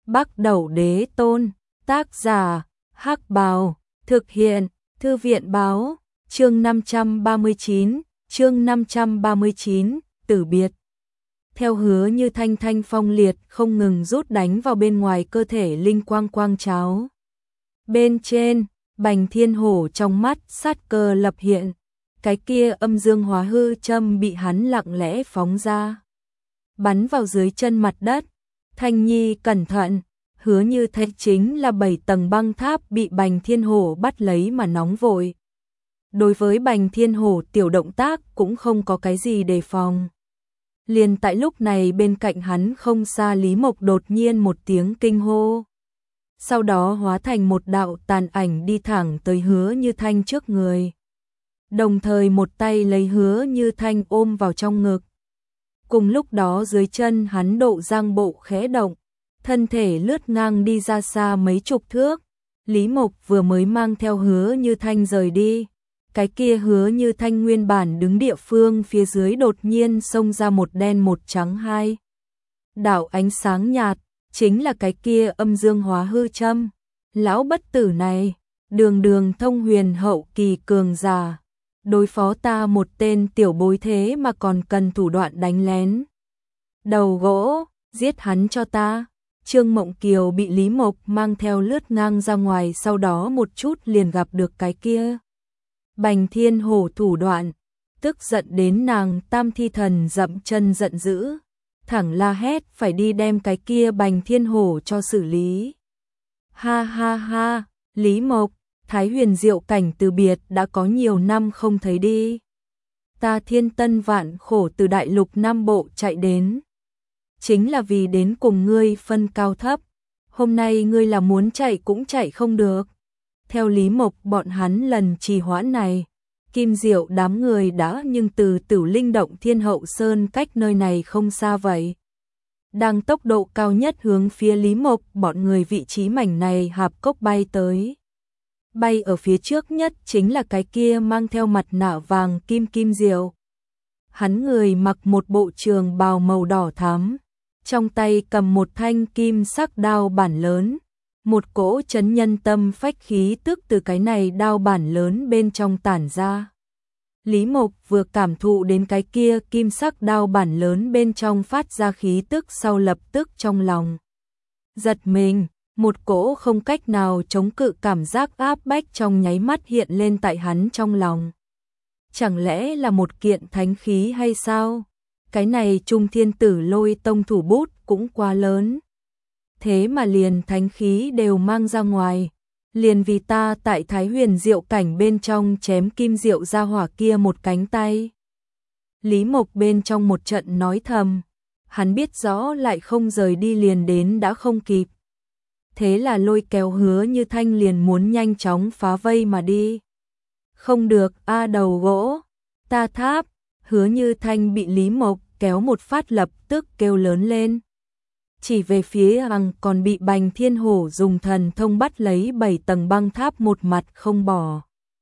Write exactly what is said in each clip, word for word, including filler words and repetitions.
Bắc Đẩu Đế Tôn, tác giả, Hắc Bào, thực hiện, Thư viện báo, chương năm trăm ba mươi chín, chương năm trăm ba mươi chín, tử biệt. Theo hứa như thanh thanh phong liệt không ngừng rút đánh vào bên ngoài cơ thể linh quang quang cháo. Bên trên, Bành Thiên Hổ trong mắt sát cơ lập hiện, cái kia âm dương hóa hư châm bị hắn lặng lẽ phóng ra. Bắn vào dưới chân mặt đất, Thanh Nhi cẩn thận, hứa như thấy chính là bảy tầng băng tháp bị Bành Thiên Hổ bắt lấy mà nóng vội. Đối với Bành Thiên Hổ tiểu động tác cũng không có cái gì đề phòng. Liền tại lúc này bên cạnh hắn không xa Lý Mộc đột nhiên một tiếng kinh hô. Sau đó hóa thành một đạo tàn ảnh đi thẳng tới hứa như thanh trước người. Đồng thời một tay lấy hứa như thanh ôm vào trong ngực. Cùng lúc đó dưới chân hắn độ giang bộ khẽ động, thân thể lướt ngang đi ra xa mấy chục thước. Lý Mộc vừa mới mang theo hứa như thanh rời đi. Cái kia hứa như thanh nguyên bản đứng địa phương phía dưới đột nhiên xông ra một đen một trắng hai. Đạo ánh sáng nhạt, chính là cái kia âm dương hóa hư châm. Lão bất tử này, đường đường thông huyền hậu kỳ cường giả. Đối phó ta một tên tiểu bối thế mà còn cần thủ đoạn đánh lén. Đầu gỗ, giết hắn cho ta. Trương Mộng Kiều bị Lý Mộc mang theo lướt ngang ra ngoài, sau đó một chút liền gặp được cái kia Bành Thiên Hổ thủ đoạn, tức giận đến nàng tam thi thần dậm chân giận dữ, thẳng la hét phải đi đem cái kia Bành Thiên Hổ cho xử lý. Ha ha ha, Lý Mộc, Thái Huyền Diệu cảnh từ biệt đã có nhiều năm không thấy đi. Ta thiên tân vạn khổ từ đại lục Nam Bộ chạy đến, chính là vì đến cùng ngươi phân cao thấp. Hôm nay ngươi là muốn chạy cũng chạy không được. Theo Lý Mộc bọn hắn lần trì hoãn này, Kim Diệu đám người đã nhưng từ Tử Linh Động Thiên Hậu Sơn cách nơi này không xa vậy. Đang tốc độ cao nhất hướng phía Lý Mộc bọn người vị trí mảnh này hạp cốc bay tới. Bay ở phía trước nhất chính là cái kia mang theo mặt nạ vàng kim Kim Diệu. Hắn người mặc một bộ trường bào màu đỏ thắm, trong tay cầm một thanh kim sắc đao bản lớn. Một cỗ chấn nhân tâm phách khí tức từ cái này đao bản lớn bên trong tản ra. Lý Mộc vừa cảm thụ đến cái kia kim sắc đao bản lớn bên trong phát ra khí tức, sau lập tức trong lòng giật mình, một cỗ không cách nào chống cự cảm giác áp bách trong nháy mắt hiện lên tại hắn trong lòng. Chẳng lẽ là một kiện thánh khí hay sao? Cái này Trung Thiên Tử Lôi Tông thủ bút cũng quá lớn. Thế mà liền thánh khí đều mang ra ngoài, liền vì ta tại Thái Huyền Diệu cảnh bên trong chém Kim Diệu ra hỏa kia một cánh tay. Lý Mộc bên trong một trận nói thầm, hắn biết rõ lại không rời đi liền đến đã không kịp. Thế là lôi kéo hứa như thanh liền muốn nhanh chóng phá vây mà đi. Không được, a đầu gỗ, ta tháp, hứa như thanh bị Lý Mộc kéo một phát lập tức kêu lớn lên. Chỉ về phía hằng còn bị Bành Thiên Hổ dùng thần thông bắt lấy bảy tầng băng tháp một mặt không bỏ.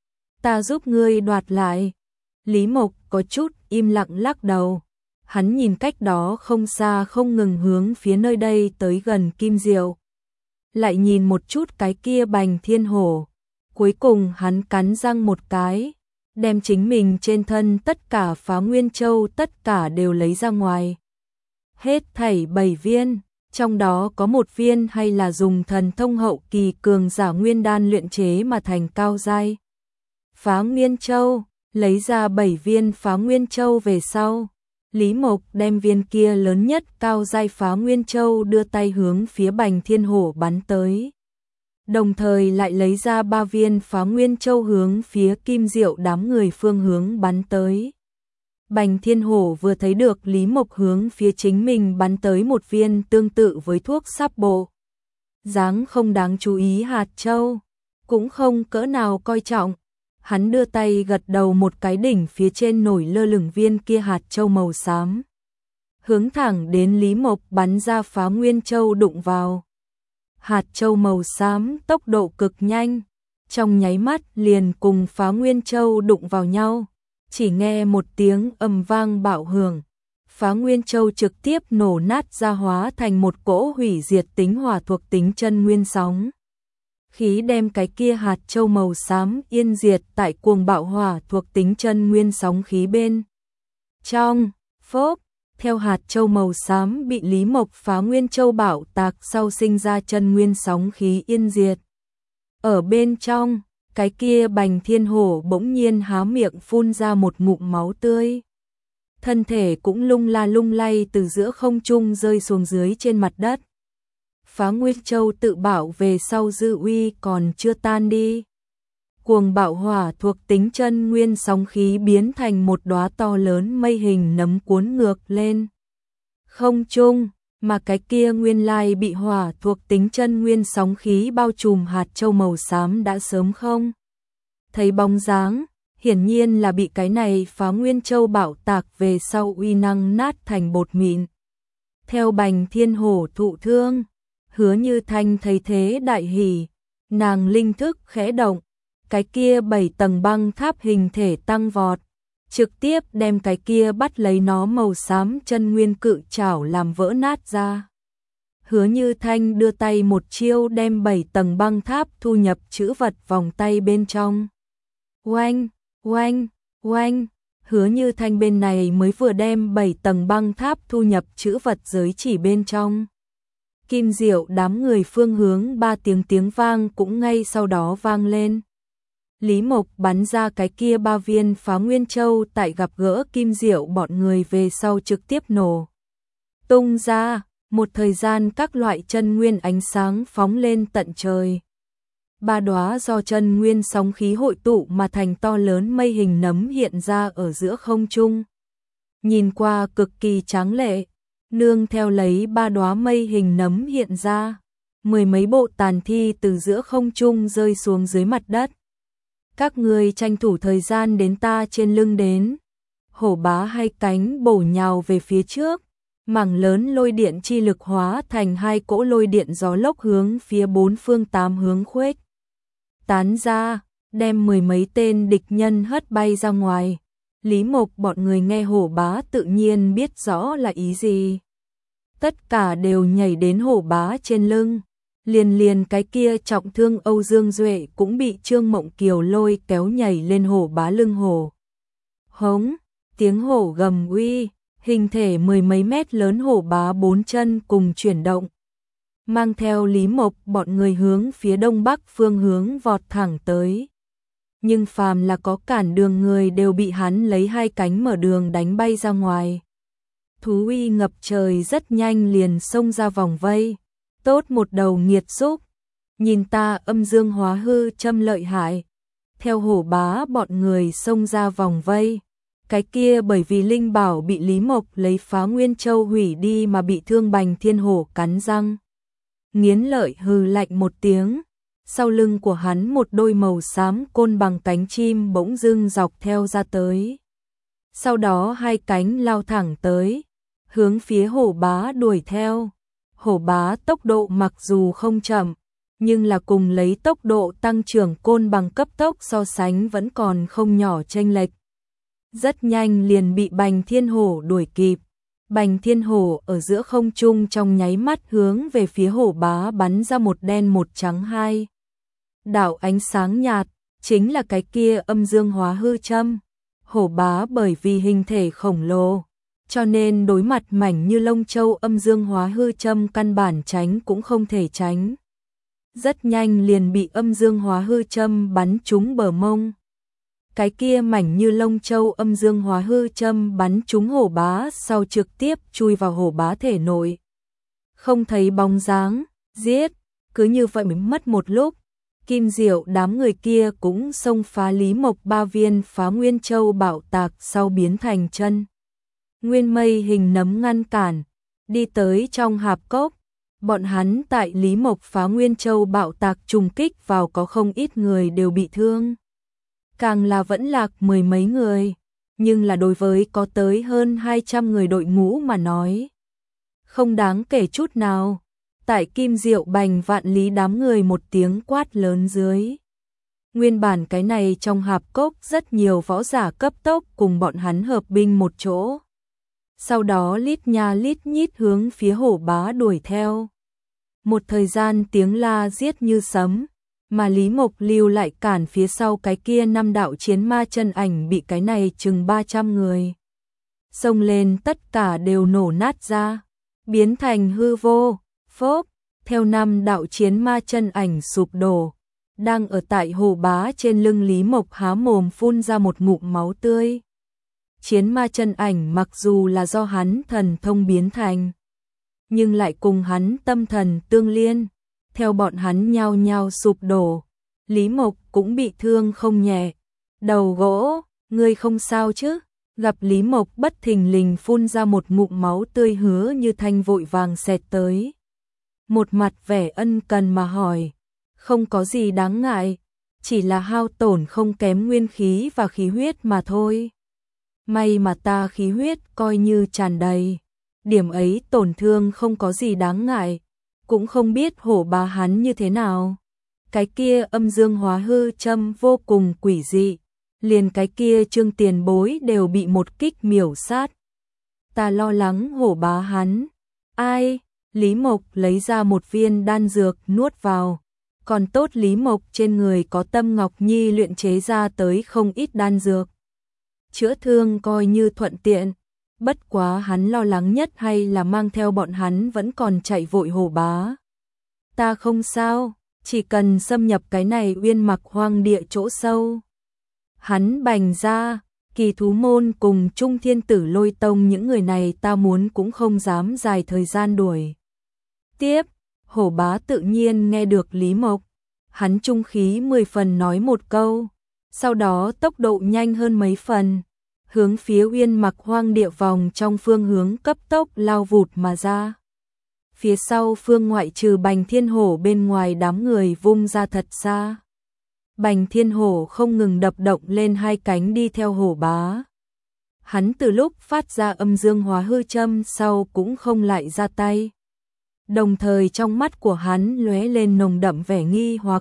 Ta giúp ngươi đoạt lại. Lý Mộc có chút im lặng lắc đầu. Hắn nhìn cách đó không xa không ngừng hướng phía nơi đây tới gần Kim Diệu. Lại nhìn một chút cái kia Bành Thiên Hổ. Cuối cùng hắn cắn răng một cái, đem chính mình trên thân tất cả Phá Nguyên Châu tất cả đều lấy ra ngoài. Hết thảy bảy viên, trong đó có một viên hay là dùng thần thông hậu kỳ cường giả nguyên đan luyện chế mà thành cao giai. Phá Nguyên Châu, lấy ra bảy viên Phá Nguyên Châu về sau, Lý Mộc đem viên kia lớn nhất cao giai Phá Nguyên Châu đưa tay hướng phía Bành Thiên Hổ bắn tới. Đồng thời lại lấy ra ba viên Phá Nguyên Châu hướng phía Kim Diệu đám người phương hướng bắn tới. Bành Thiên Hổ vừa thấy được Lý Mộc hướng phía chính mình bắn tới một viên tương tự với thuốc sáp bộ. Dáng không đáng chú ý hạt châu, cũng không cỡ nào coi trọng. Hắn đưa tay gật đầu một cái, đỉnh phía trên nổi lơ lửng viên kia hạt châu màu xám. Hướng thẳng đến Lý Mộc bắn ra Phá Nguyên Châu đụng vào. Hạt châu màu xám tốc độ cực nhanh, trong nháy mắt liền cùng Phá Nguyên Châu đụng vào nhau. Chỉ nghe một tiếng ầm vang bạo hưởng, Phá Nguyên Châu trực tiếp nổ nát ra hóa thành một cỗ hủy diệt tính hỏa thuộc tính chân nguyên sóng. Khí đem cái kia hạt châu màu xám yên diệt tại cuồng bạo hỏa thuộc tính chân nguyên sóng khí bên. Trong, phốp, theo hạt châu màu xám bị Lý Mộc Phá Nguyên Châu bạo tạc sau sinh ra chân nguyên sóng khí yên diệt. Ở bên trong, cái kia Bành Thiên Hổ bỗng nhiên há miệng phun ra một ngụm máu tươi. Thân thể cũng lung la lung lay từ giữa không trung rơi xuống dưới trên mặt đất. Phá Nguyên Châu tự bảo về sau dư uy còn chưa tan đi. Cuồng bạo hỏa thuộc tính chân nguyên sóng khí biến thành một đóa to lớn mây hình nấm cuốn ngược lên không trung, mà cái kia nguyên lai bị hỏa thuộc tính chân nguyên sóng khí bao trùm hạt châu màu xám đã sớm không thấy bóng dáng, hiển nhiên là bị cái này Phá Nguyên Châu bạo tạc về sau uy năng nát thành bột mịn. Theo Bành Thiên Hổ thụ thương, Hứa Như Thanh thấy thế đại hỉ, nàng linh thức khẽ động, cái kia bảy tầng băng tháp hình thể tăng vọt, trực tiếp đem cái kia bắt lấy nó màu xám chân nguyên cự trảo làm vỡ nát ra. Hứa Như Thanh đưa tay một chiêu đem bảy tầng băng tháp thu nhập trữ vật vòng tay bên trong. Oanh, oanh, oanh, Hứa Như Thanh bên này mới vừa đem bảy tầng băng tháp thu nhập trữ vật giới chỉ bên trong. Kim Diệu đám người phương hướng ba tiếng tiếng vang cũng ngay sau đó vang lên. Lý Mộc bắn ra cái kia ba viên Phá Nguyên Châu tại gặp gỡ Kim Diệu bọn người về sau trực tiếp nổ tung ra, một thời gian các loại chân nguyên ánh sáng phóng lên tận trời. Ba đóa do chân nguyên sóng khí hội tụ mà thành to lớn mây hình nấm hiện ra ở giữa không trung. Nhìn qua cực kỳ tráng lệ, nương theo lấy ba đóa mây hình nấm hiện ra, mười mấy bộ tàn thi từ giữa không trung rơi xuống dưới mặt đất. Các người tranh thủ thời gian đến ta trên lưng đến. Hổ bá hai cánh bổ nhào về phía trước, mảng lớn lôi điện chi lực hóa thành hai cỗ lôi điện gió lốc hướng phía bốn phương tám hướng khuếch tán ra, đem mười mấy tên địch nhân hất bay ra ngoài. Lý Mộc bọn người nghe hổ bá tự nhiên biết rõ là ý gì. Tất cả đều nhảy đến hổ bá trên lưng. Liền liền cái kia trọng thương Âu Dương Duệ cũng bị Trương Mộng Kiều lôi kéo nhảy lên hổ bá lưng hổ. Hống, tiếng hổ gầm uy, hình thể mười mấy mét lớn hổ bá bốn chân cùng chuyển động. Mang theo Lý Mộc bọn người hướng phía đông bắc phương hướng vọt thẳng tới. Nhưng phàm là có cản đường người đều bị hắn lấy hai cánh mở đường đánh bay ra ngoài. Thú uy ngập trời rất nhanh liền xông ra vòng vây. Tốt một đầu nghiệt xúc, nhìn ta âm dương hóa hư châm lợi hại. Theo hổ bá bọn người xông ra vòng vây, cái kia bởi vì linh bảo bị Lý Mộc lấy Phá Nguyên Châu hủy đi mà bị thương Bành Thiên Hổ cắn răng. Nghiến lợi hừ lạnh một tiếng, sau lưng của hắn một đôi màu xám côn bằng cánh chim bỗng dưng dọc theo ra tới. Sau đó hai cánh lao thẳng tới, hướng phía hổ bá đuổi theo. Hổ bá tốc độ mặc dù không chậm, nhưng là cùng lấy tốc độ tăng trưởng côn bằng cấp tốc so sánh vẫn còn không nhỏ chênh lệch. Rất nhanh liền bị Bành Thiên Hổ đuổi kịp. Bành Thiên Hổ ở giữa không trung trong nháy mắt hướng về phía hổ bá bắn ra một đen một trắng hai. Đạo ánh sáng nhạt, chính là cái kia âm dương hóa hư châm. Hổ bá bởi vì hình thể khổng lồ, cho nên đối mặt mảnh như lông châu âm dương hóa hư châm căn bản tránh cũng không thể tránh. Rất nhanh liền bị âm dương hóa hư châm bắn trúng bờ mông. Cái kia mảnh như lông châu âm dương hóa hư châm bắn trúng hổ bá sau trực tiếp chui vào hổ bá thể nội. Không thấy bóng dáng, giết, cứ như vậy mới mất một lúc. Kim Diệu đám người kia cũng xông phá Lý Mộc ba viên Phá Nguyên Châu bạo tạc sau biến thành chân nguyên mây hình nấm ngăn cản, đi tới trong hạp cốc. Bọn hắn tại Lý Mộc Phá Nguyên Châu bạo tạc trùng kích vào có không ít người đều bị thương. Càng là vẫn lạc mười mấy người, nhưng là đối với có tới hơn hai trăm người đội ngũ mà nói. Không đáng kể chút nào, tại Kim Diệu Bành Vạn Lý đám người một tiếng quát lớn dưới. Nguyên bản cái này trong hạp cốc rất nhiều võ giả cấp tốc cùng bọn hắn hợp binh một chỗ. sau đó lít nha lít nhít hướng phía hổ bá đuổi theo. Một thời gian tiếng la giết như sấm, mà Lý Mộc lưu lại cản phía sau cái kia năm đạo chiến ma chân ảnh bị cái này chừng ba trăm người xông lên tất cả đều nổ nát ra, biến thành hư vô, phốp, theo năm đạo chiến ma chân ảnh sụp đổ. Đang ở tại hổ bá trên lưng Lý Mộc há mồm phun ra một ngụm máu tươi. Chiến ma chân ảnh mặc dù là do hắn thần thông biến thành, nhưng lại cùng hắn tâm thần tương liên, theo bọn hắn nhao nhao sụp đổ. Lý Mộc cũng bị thương không nhẹ. Đầu gỗ, ngươi không sao chứ? Gặp Lý Mộc bất thình lình phun ra một ngụm máu tươi, Hứa Như Thanh vội vàng xẹt tới. Một mặt vẻ ân cần mà hỏi, không có gì đáng ngại, chỉ là hao tổn không kém nguyên khí và khí huyết mà thôi. May mà ta khí huyết coi như tràn đầy, điểm ấy tổn thương không có gì đáng ngại, cũng không biết hổ bá hắn như thế nào. Cái kia âm dương hóa hư châm vô cùng quỷ dị, liền cái kia Trương tiền bối đều bị một kích miểu sát. Ta lo lắng hổ bá hắn. Ai? Lý Mộc lấy ra một viên đan dược nuốt vào. Còn tốt Lý Mộc trên người có Tâm Ngọc Nhi luyện chế ra tới không ít đan dược, chữa thương coi như thuận tiện. Bất quá hắn lo lắng nhất hay là mang theo bọn hắn vẫn còn chạy vội hổ bá. Ta không sao, chỉ cần xâm nhập cái này Uyên Mặc hoang địa chỗ sâu. Hắn bành ra, Kỳ Thú Môn cùng Trung Thiên Tử Lôi Tông những người này ta muốn cũng không dám dài thời gian đuổi tiếp. Hổ bá tự nhiên nghe được Lý Mộc, hắn trung khí mười phần nói một câu, sau đó tốc độ nhanh hơn mấy phần, hướng phía Uyên Mặc hoang địa vòng trong phương hướng cấp tốc lao vụt mà ra. Phía sau phương ngoại trừ Bành Thiên Hổ bên ngoài đám người vung ra thật xa. Bành Thiên Hổ không ngừng đập động lên hai cánh đi theo hổ bá. Hắn từ lúc phát ra âm dương hóa hư châm sau cũng không lại ra tay. Đồng thời trong mắt của hắn lóe lên nồng đậm vẻ nghi hoặc.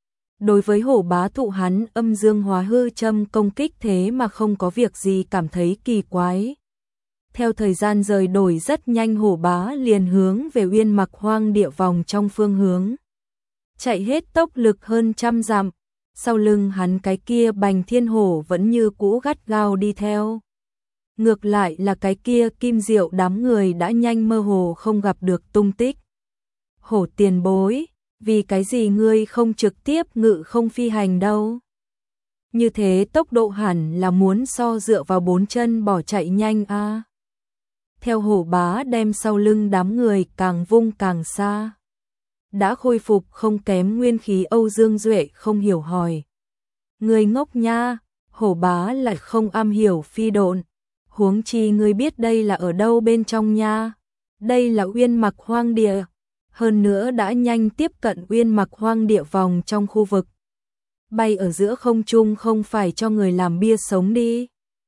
Đối với hổ bá thụ hắn âm dương hóa hư châm công kích thế mà không có việc gì cảm thấy kỳ quái. Theo thời gian rời đổi rất nhanh, hổ bá liền hướng về Uyên Mặc hoang địa vòng trong phương hướng. Chạy hết tốc lực hơn trăm dặm, sau lưng hắn cái kia Bành Thiên Hổ vẫn như cũ gắt gao đi theo. Ngược lại là cái kia Kim Diệu đám người đã nhanh mơ hồ không gặp được tung tích. Hổ tiền bối, vì cái gì ngươi không trực tiếp ngự không phi hành đâu? Như thế tốc độ hẳn là muốn so dựa vào bốn chân bỏ chạy nhanh a. À. Theo hổ bá đem sau lưng đám người càng vung càng xa. Đã khôi phục không kém nguyên khí Âu Dương Duệ không hiểu hỏi. Ngươi ngốc nha, hổ bá lại không am hiểu phi độn. Huống chi ngươi biết đây là ở đâu bên trong nha. Đây là Uyên Mặc hoang địa. Hơn nữa đã nhanh tiếp cận Uyên Mặc hoang địa vòng trong khu vực. Bay ở giữa không trung không phải cho người làm bia sống đi.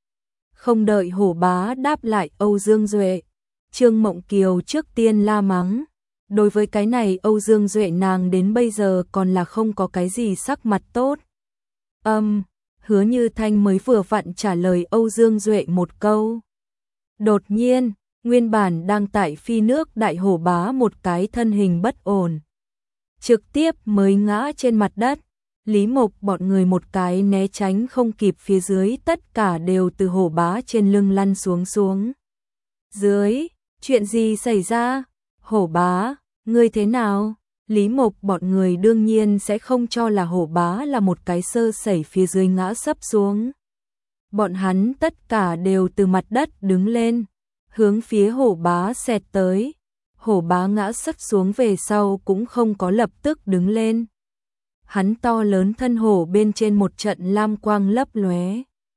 Không đợi hổ bá đáp lại Âu Dương Duệ, Trương Mộng Kiều trước tiên la mắng. Đối với cái này Âu Dương Duệ nàng đến bây giờ còn là không có cái gì sắc mặt tốt. Âm, um, Hứa Như Thanh mới vừa vặn trả lời Âu Dương Duệ một câu. Đột nhiên, nguyên bản đang tại phi nước đại hổ bá một cái thân hình bất ổn, trực tiếp mới ngã trên mặt đất. Lý Mộc bọn người một cái né tránh không kịp, phía dưới tất cả đều từ hổ bá trên lưng lăn xuống xuống. Dưới, chuyện gì xảy ra? Hổ bá, ngươi thế nào? Lý Mộc bọn người đương nhiên sẽ không cho là hổ bá là một cái sơ sẩy phía dưới ngã sấp xuống. Bọn hắn tất cả đều từ mặt đất đứng lên, hướng phía hổ bá xẹt tới. Hổ bá ngã sấp xuống về sau cũng không có lập tức đứng lên. Hắn to lớn thân hổ bên trên một trận lam quang lấp lóe,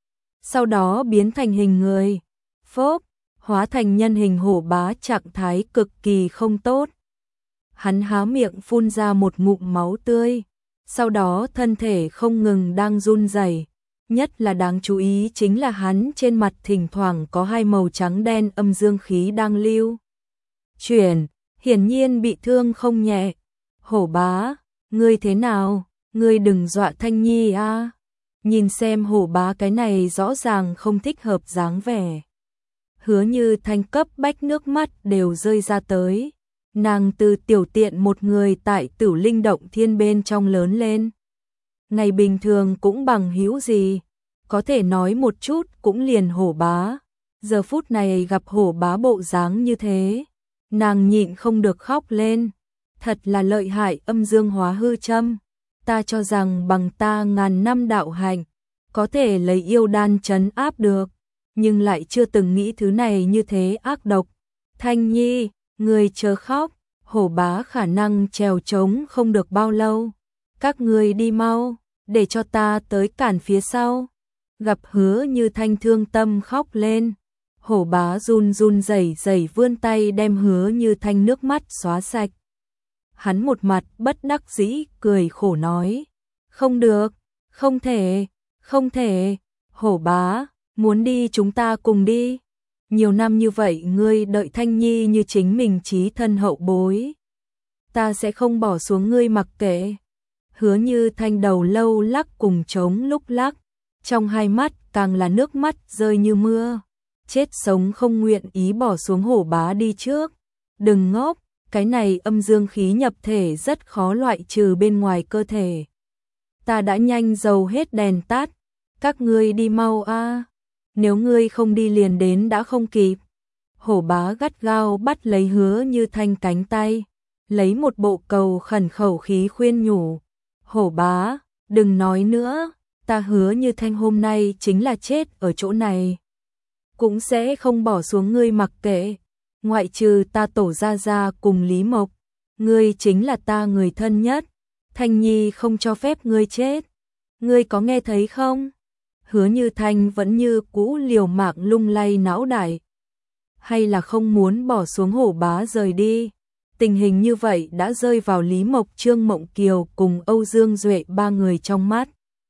sau đó biến thành hình người, phốp, hóa thành nhân hình hổ bá, trạng thái cực kỳ không tốt. Hắn há miệng phun ra một ngụm máu tươi, sau đó thân thể không ngừng đang run rẩy. Nhất là đáng chú ý chính là hắn trên mặt thỉnh thoảng có hai màu trắng đen âm dương khí đang lưu chuyển, hiển nhiên bị thương không nhẹ. Hổ bá, ngươi thế nào? Ngươi đừng dọa Thanh Nhi a. À. Nhìn xem hổ bá cái này rõ ràng không thích hợp dáng vẻ. Hứa Như Thanh cấp bách nước mắt đều rơi ra tới. Nàng từ tiểu tiện một người tại Tử Linh Động Thiên bên trong lớn lên. Ngày bình thường cũng bằng hữu gì, có thể nói một chút cũng liền Hổ Bá. Giờ phút này gặp Hổ Bá bộ dáng như thế, nàng nhịn không được khóc lên. Thật là lợi hại âm dương hóa hư châm. Ta cho rằng bằng ta ngàn năm đạo hạnh, có thể lấy yêu đan trấn áp được, nhưng lại chưa từng nghĩ thứ này như thế ác độc. Thanh Nhi, người chớ khóc, Hổ Bá khả năng trèo trống không được bao lâu. Các người đi mau, để cho ta tới cản phía sau. Gặp Hứa Như Thanh thương tâm khóc lên, Hổ Bá run run rẩy rẩy vươn tay đem Hứa Như Thanh nước mắt xóa sạch. Hắn một mặt bất đắc dĩ cười khổ nói, không được, không thể, không thể, Hổ Bá, muốn đi chúng ta cùng đi. Nhiều năm như vậy ngươi đợi Thanh Nhi như chính mình chí thân hậu bối. Ta sẽ không bỏ xuống ngươi mặc kệ. Hứa Như Thanh đầu lâu lắc cùng trống lúc lắc, trong hai mắt càng là nước mắt rơi như mưa. Chết sống không nguyện ý bỏ xuống Hổ Bá đi trước. Đừng ngốc, cái này âm dương khí nhập thể rất khó loại trừ bên ngoài cơ thể. Ta đã nhanh dầu hết đèn tắt, các ngươi đi mau a. Nếu ngươi không đi liền đến đã không kịp. Hổ Bá gắt gao bắt lấy Hứa Như Thanh cánh tay, lấy một bộ cầu khẩn khẩu khí khuyên nhủ. Hổ Bá, đừng nói nữa, ta Hứa Như Thanh hôm nay chính là chết ở chỗ này, cũng sẽ không bỏ xuống ngươi mặc kệ. Ngoại trừ ta tổ gia gia cùng Lý Mộc, ngươi chính là ta người thân nhất. Thanh Nhi không cho phép ngươi chết. Ngươi có nghe thấy không? Hứa Như Thanh vẫn như cũ liều mạng lung lay não đại. Hay là không muốn bỏ xuống Hổ Bá rời đi? Tình hình như vậy đã rơi vào Lý Mộc, Trương Mộng Kiều cùng Âu Dương Duệ ba người trong mắt.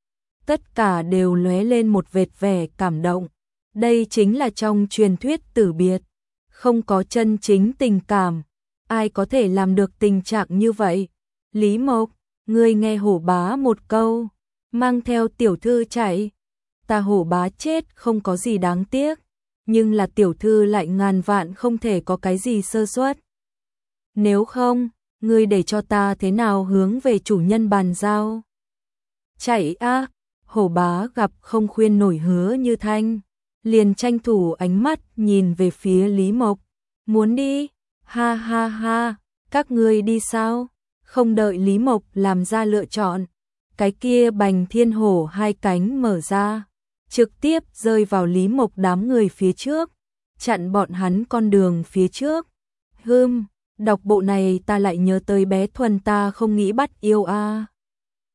Tất cả đều lóe lên một vệt vẻ cảm động. Đây chính là trong truyền thuyết tử biệt, không có chân chính tình cảm. Ai có thể làm được tình trạng như vậy? Lý Mộc, ngươi nghe Hổ Bá một câu, mang theo tiểu thư chạy. Ta Hổ Bá chết không có gì đáng tiếc, nhưng là tiểu thư lại ngàn vạn không thể có cái gì sơ suất. Nếu không, ngươi để cho ta thế nào hướng về chủ nhân bàn giao? Chạy a! Hổ Bá gặp không khuyên nổi Hứa Như Thanh, liền tranh thủ ánh mắt nhìn về phía Lý Mộc. Muốn đi? Ha ha ha, các ngươi đi sao? Không đợi Lý Mộc làm ra lựa chọn, cái kia Bành Thiên Hổ hai cánh mở ra, trực tiếp rơi vào Lý Mộc đám người phía trước, chặn bọn hắn con đường phía trước. Hừm, đọc bộ này ta lại nhớ tới bé Thuần ta không nghĩ bắt yêu a.